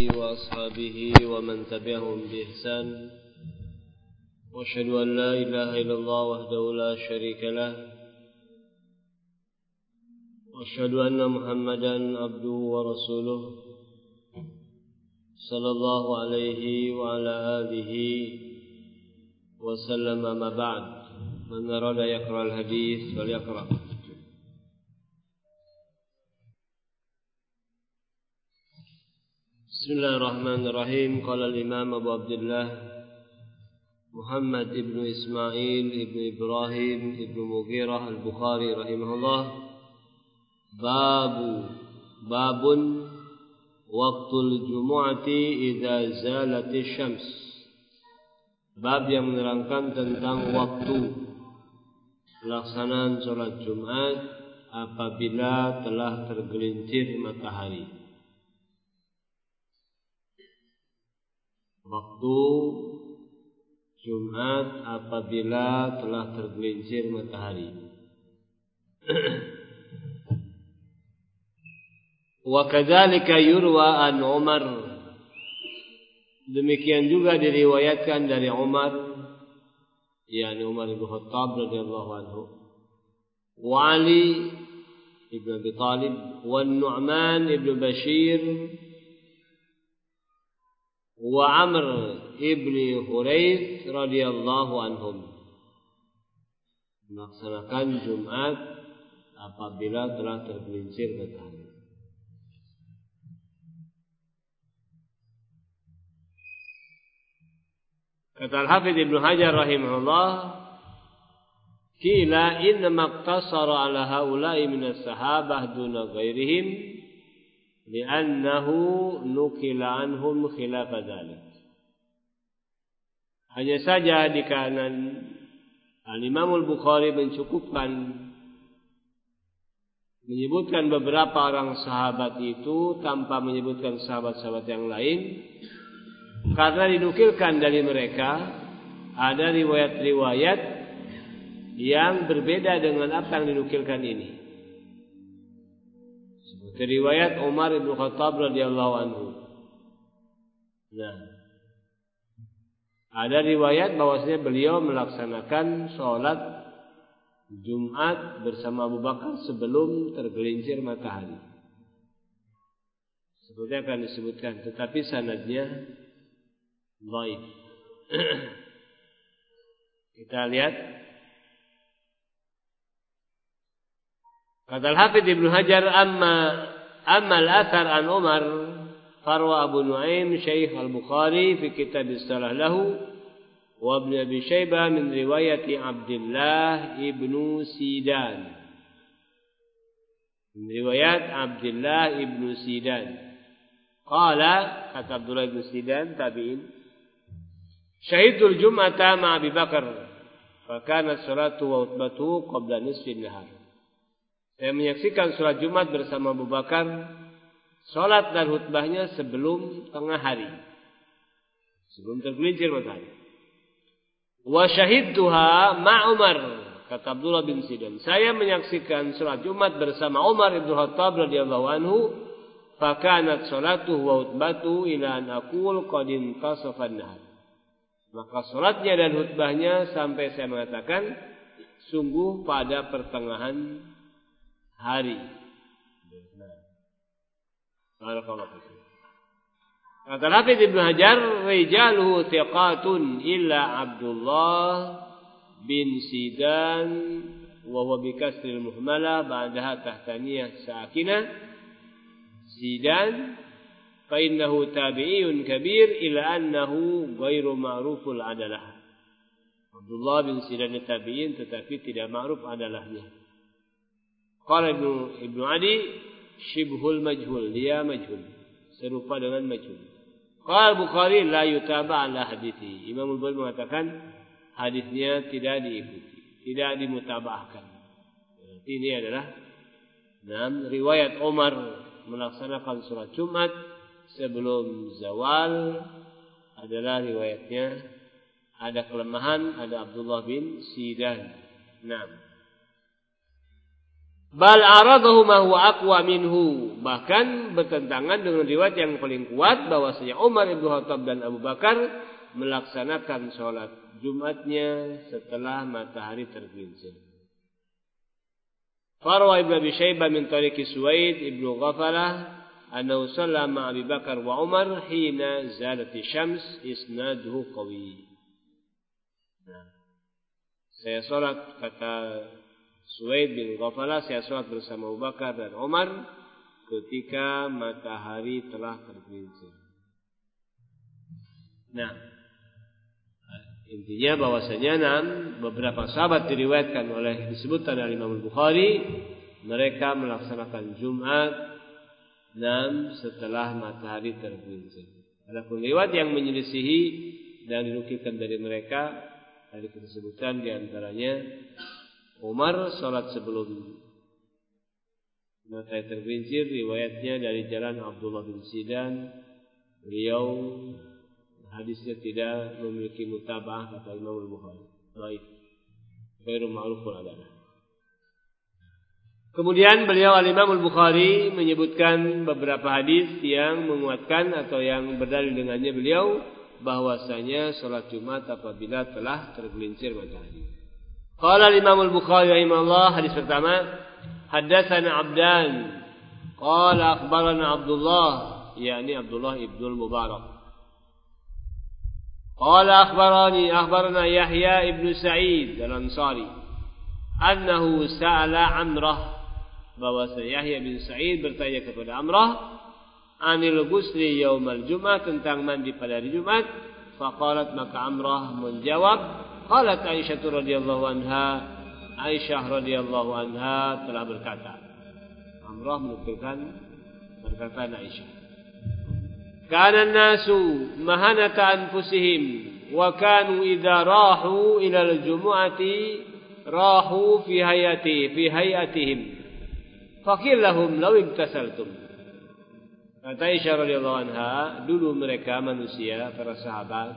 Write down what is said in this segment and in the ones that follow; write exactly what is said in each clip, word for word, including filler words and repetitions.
وأصحابه ومن تبعهم بإحسان وأشهد أن لا إله إلا الله وحده لا شريك له وأشهد أن محمدا عبده ورسوله صلى الله عليه وعلى آله وسلم. ما بعد، من أراد يقرأ الحديث فليقرأ. Bismillahirrahmanirrahim. Qala al-Imam Abu Abdullah Muhammad ibn Ismail ibn Ibrahim ibn Mughirah al-Bukhari rahimahullah. Babu babun waqtul jumu'ati idza zalatis syams. Bab yang menerangkan tentang waktu pelaksanaan salat Jumat apabila telah tergelincir matahari. Waktu Jumat apabila telah tergelincir matahari. Wa kadzalika yurwa an Umar. Demikian juga diriwayatkan dari Umar, yakni Umar bin Khattab radhiyallahu anhu, wa Ali ibn Abi Talib, wa Nu'man ibn Bashir, wa Amr ibn Huraith radhiyallahu anhum, melaksanakan Jumat apabila telah tergelincir matahari. Kata Al-Hafidz Ibnu Hajar rahimahullah, qila inna maqtasara ala haula'i min as-sahabah duna ghairihim li'annahu nukila anhum khilaf dzalik. Hanya saja di kanan Al-Imam Al-Bukhari mencukupkan menyebutkan beberapa orang sahabat itu tanpa menyebutkan sahabat-sahabat yang lain, karena dinukilkan dari mereka ada riwayat-riwayat yang berbeda dengan apa yang dinukilkan ini. Seperti riwayat Umar bin Khattab radhiyallahu anhu. Nah, ada riwayat bahwasanya beliau melaksanakan sholat Jumat bersama Abu Bakar sebelum tergelincir matahari. Seperti akan disebutkan, tetapi sanadnya dhaif. Kita lihat. Kata Al-Hafidz Ibnu Hajar, amma amma al-athar an Umar farwa Abu Nuaim Syekh Al-Bukhari fi kitab istalah lahu wa Ibnu Abi Syaibah min riwayati Abdullah ibnu Sidan. Min riwayat Abdullah ibnu Sidan. Qala, kata Abdullah ibnu Sidan tabi'in, syahidul Jum'ata ma Abi Bakar fa kanat salatu wa utbatu qabla nisfin nahar. Saya menyaksikan salat Jumat bersama Abu Bakar, salat dan khutbahnya sebelum tengah hari, sebelum tergelincir matahari. Wa syahidtuha ma Umar, kata Abdullah bin Sidan, saya menyaksikan salat Jumat bersama Umar bin Khattab radhiyallahu anhu, fa kanat salatuhu wa khutbatu ila an aqul qad intasafa an-nahar. Maka salatnya dan khutbahnya sampai saya mengatakan sungguh pada pertengahan hari. Barakallahu fiik. Kata Hafidz Ibnu Hajar, rijaluhu thiqatun illa Abdullah bin Sidan wa huwa bi kasril muhmalah ba'daha tahtaniyah sakinah Sidan fa innahu tabi'iyun kabir ila annahu ghairu ma'ruful adalah. Abdullah bin Sidan tabi'in tetapi tidak ma'ruf adalahnya. Qala Ibnu Ibnu Adi shibhul majhul, dia majhul, serupa dengan majhul. Qala Bukhari la yutaba ala hadithi. Imam Al-Bukhari mengatakan hadisnya tidak diikuti, tidak dimutabahkan. Ini adalah enam riwayat Umar melaksanakan salat Jumat sebelum zawal adalah riwayatnya ada kelemahan, ada Abdullah bin Sidan. enam. Bal aradahu ma huwa aqwa minhu. Bahkan bertentangan dengan riwayat yang paling kuat bahwasanya Umar bin Khattab dan Abu Bakar melaksanakan sholat Jumatnya setelah matahari tergelincir. Farwa Ibnu Abi Syaibah min tariqi Suwaid Ibnu Ghafalah annahu shalla ma Abi Bakar wa Umar hina zalati syams isnaduhu qawi. Nah, saya sholat, kata Suwaid bin Ghafalah, saya sholat bersama Abu Bakar dan Umar ketika matahari telah tergelincir. Nah, intinya bahwasanya enam beberapa sahabat diriwayatkan oleh disebutkan oleh Imam Bukhari, mereka melaksanakan Jumat enam setelah matahari tergelincir. Adapun riwayat yang menyelisihi dan dinukilkan dari mereka, tadi disebutkan di antaranya Umar salat sebelum matahari tergelincir, riwayatnya dari jalan Abdullah bin Sidan, beliau hadisnya tidak memiliki mutabah kata Imam Bukhari. Baik. Ghairu ma'rufun adalah. Kemudian beliau Al-Imam Al-Bukhari menyebutkan beberapa hadis yang menguatkan atau yang berdalil dengannya beliau bahwasanya salat Jumat apabila telah tergelincir matahari. Qala Al-Imam Al-Bukhari rahimahullah, hadis pertama, haddatsana Abdan qala akhbarana Abdullah, yakni Abdullah ibnu Mubarak. Qala akhbarani akhbarana Yahya ibnu Sa'id Al-Ansari annahu sa'ala Amrah, bahwa Yahya bin Sa'id bertanya kepada Amrah anil ghusli yaumal Jumat, tentang mandi pada hari Jumat. Faqalat, maka Amrah menjawab, qalat Aisyah radhiyallahu anha, Aisyah radhiyallahu anha telah berkata. Amrah menukilkan perkataan Aisyah. Kana nasu mahanata anfusihim wa kanu idza rahu ila al-jumu'ati rahu fi hayati fi hayatihim faqil lahum law iktasaltum. Kata Aisyah radhiyallahu anha, dulu mereka manusia, para sahabat,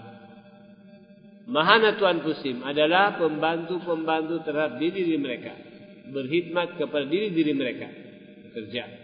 mahanatu anfusim adalah pembantu-pembantu terhadap diri-diri mereka, berkhidmat kepada diri-diri mereka, bekerja.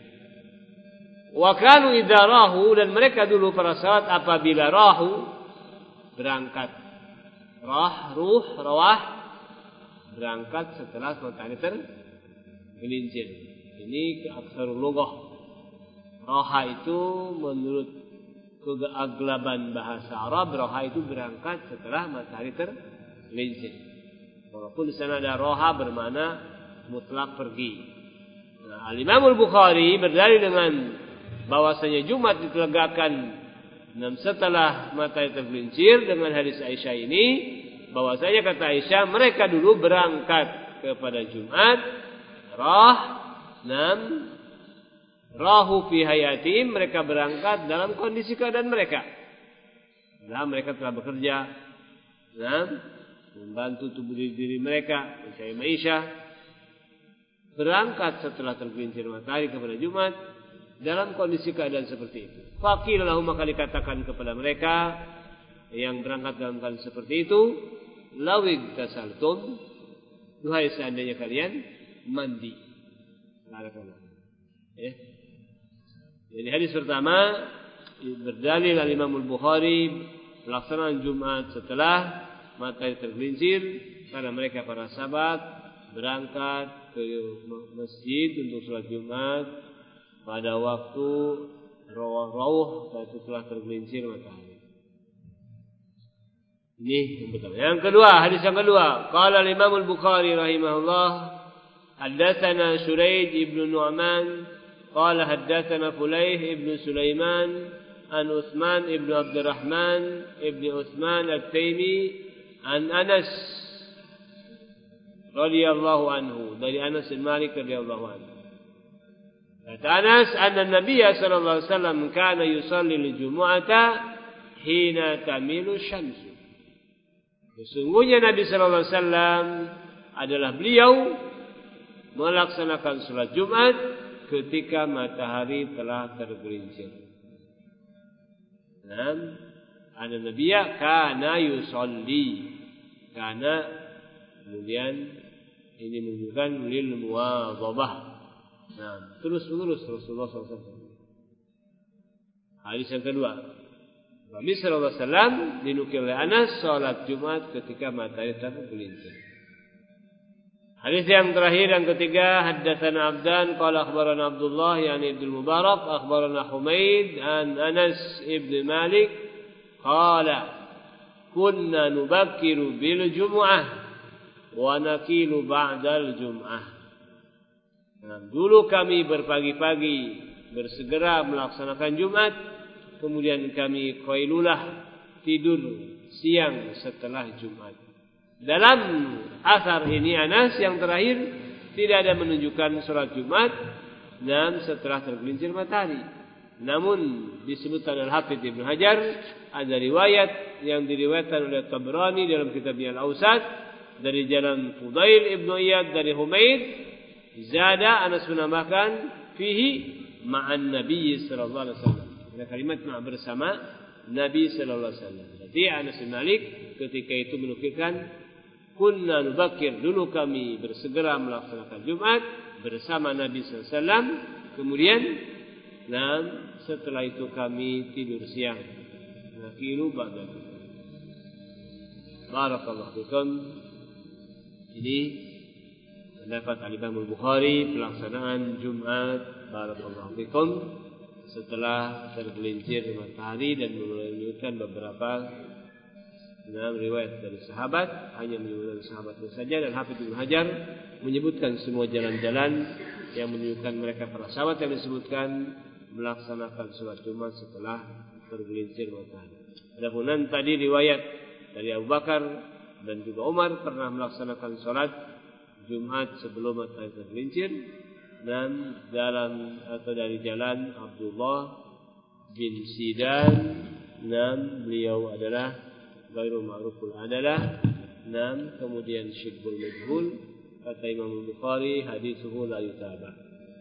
Wa kanu idza rahu, dan mereka dulu para sahabat apabila rahu berangkat, rah ruh rawah berangkat setelah matahari tergelincir. Ini aksarul lughah. Raha itu menurut keaglaban bahasa Arab, raha itu berangkat setelah matahari tergelincir. Walaupun di sana ada raha bermakna mutlak pergi. Nah, Al-Imam Al-Bukhari berdalil dengan bahwasanya Jumat ditegakkan setelah matahari tergelincir dengan hadis Aisyah ini, bahwasanya kata Aisyah mereka dulu berangkat kepada Jumat rah enam rahu fi hayatim, mereka berangkat dalam kondisi keadaan mereka. Nah, mereka telah bekerja enam membantu tubuh diri mereka, mencari maisha, berangkat setelah tergelincir matahari kepada Jumat dalam kondisi keadaan seperti itu. Faqila lahum, maka dikatakan kepada mereka yang berangkat dalam keadaan seperti itu, lawig tasaltum, duhai seandainya kalian mandi. Ya. Jadi hadis pertama berdalil Al-Imam Al-Bukhari pelaksanaan Jumat setelah matahari tergelincir, karena mereka para sahabat berangkat ke masjid untuk sholat Jumat pada waktu rawah-rawah, yaitu telah tergelincir matahari. Ini yang pertama. Yang kedua, hadis yang kedua, qala al-Imam Al-Bukhari rahimahullah, haddatsana Shuraih ibn Nu'man qala haddatsana Fulayh ibn Sulaiman an Utsman ibn Abdurrahman ibn Utsman At-Taimi an Anas radhiyallahu anhu, dari Anas bin Malik radhiyallahu anhu. Kata Anas, anna Nabi sallallahu alaihi wasallam kana yusalli al-jumu'ata hina tamilu syamsu. Sesungguhnya Nabi sallallahu alaihi wasallam adalah beliau melaksanakan salat Jumat ketika matahari telah tergelincir. Naam, anna Nabiya kana yusalli. Kana kemudian ini menunjukkan lil muwadhabah. Nah, terus menerus Rasulullah sallallahu alaihi wasallam. Hadis yang kedua, Nabi sallallahu alaihi wasallam dinukil oleh Anas salat Jumat ketika matahari tergelincir. Hadis yang terakhir yang ketiga, haddatsana Abdan qala akhbarana Abdullah yani Abdul Mubarak akhbarana Humaid an Anas ibn Malik qala kunna nubakkiru bil jumu'ah wa nakilu ba'dal jum'ah. Nah, dulu kami berpagi-pagi bersegera melaksanakan Jumat, kemudian kami qailulah tidur siang setelah Jumat. Dalam asar ini Anas yang terakhir tidak ada menunjukkan salat Jumat dan setelah tergelincir matahari. Namun disebutkan Al-Hafidz Ibnu Hajar ada riwayat yang diriwayatkan oleh Tabrani dalam kitabnya Al-Awsat dari jalan Fudail Ibnu Iyad dari Humaid. Zada Anas menambahkan fihi ma'an Nabi sallallahu alaihi wasallam. Ada kalimat ma' bersama Nabi sallallahu alaihi wasallam. Jadi Anas bin Malik ketika itu menukilkan kunna nubakkir, dulu kami bersegera melaksanakan Jumat bersama Nabi sallallahu alaihi wasallam. Kemudian nah, setelah itu kami tidur siang. Nakilu ba'da. Barakallahu fikum. Ini pendapat Al-Imam Al-Bukhari pelaksanaan Jumat. Barakallahu fikum. Setelah tergelincir matahari dan menunjukkan beberapa enam riwayat dari sahabat, hanya menyebutkan sahabat saja, dan Hafidz Ibnu Hajar menyebutkan semua jalan-jalan yang menunjukkan mereka para sahabat yang disebutkan melaksanakan salat Jumat setelah tergelincir matahari. Adapun tadi riwayat dari Abu Bakar dan juga Umar pernah melaksanakan salat Jumat sebelum matahari tergelincir, dan dalam atau dari jalan Abdullah bin Sidan, dan beliau adalah Ghairu Ma'ruful Adalah, dan kemudian Syibul Majhul. Kata Imam Bukhari hadithuhu la yutaba.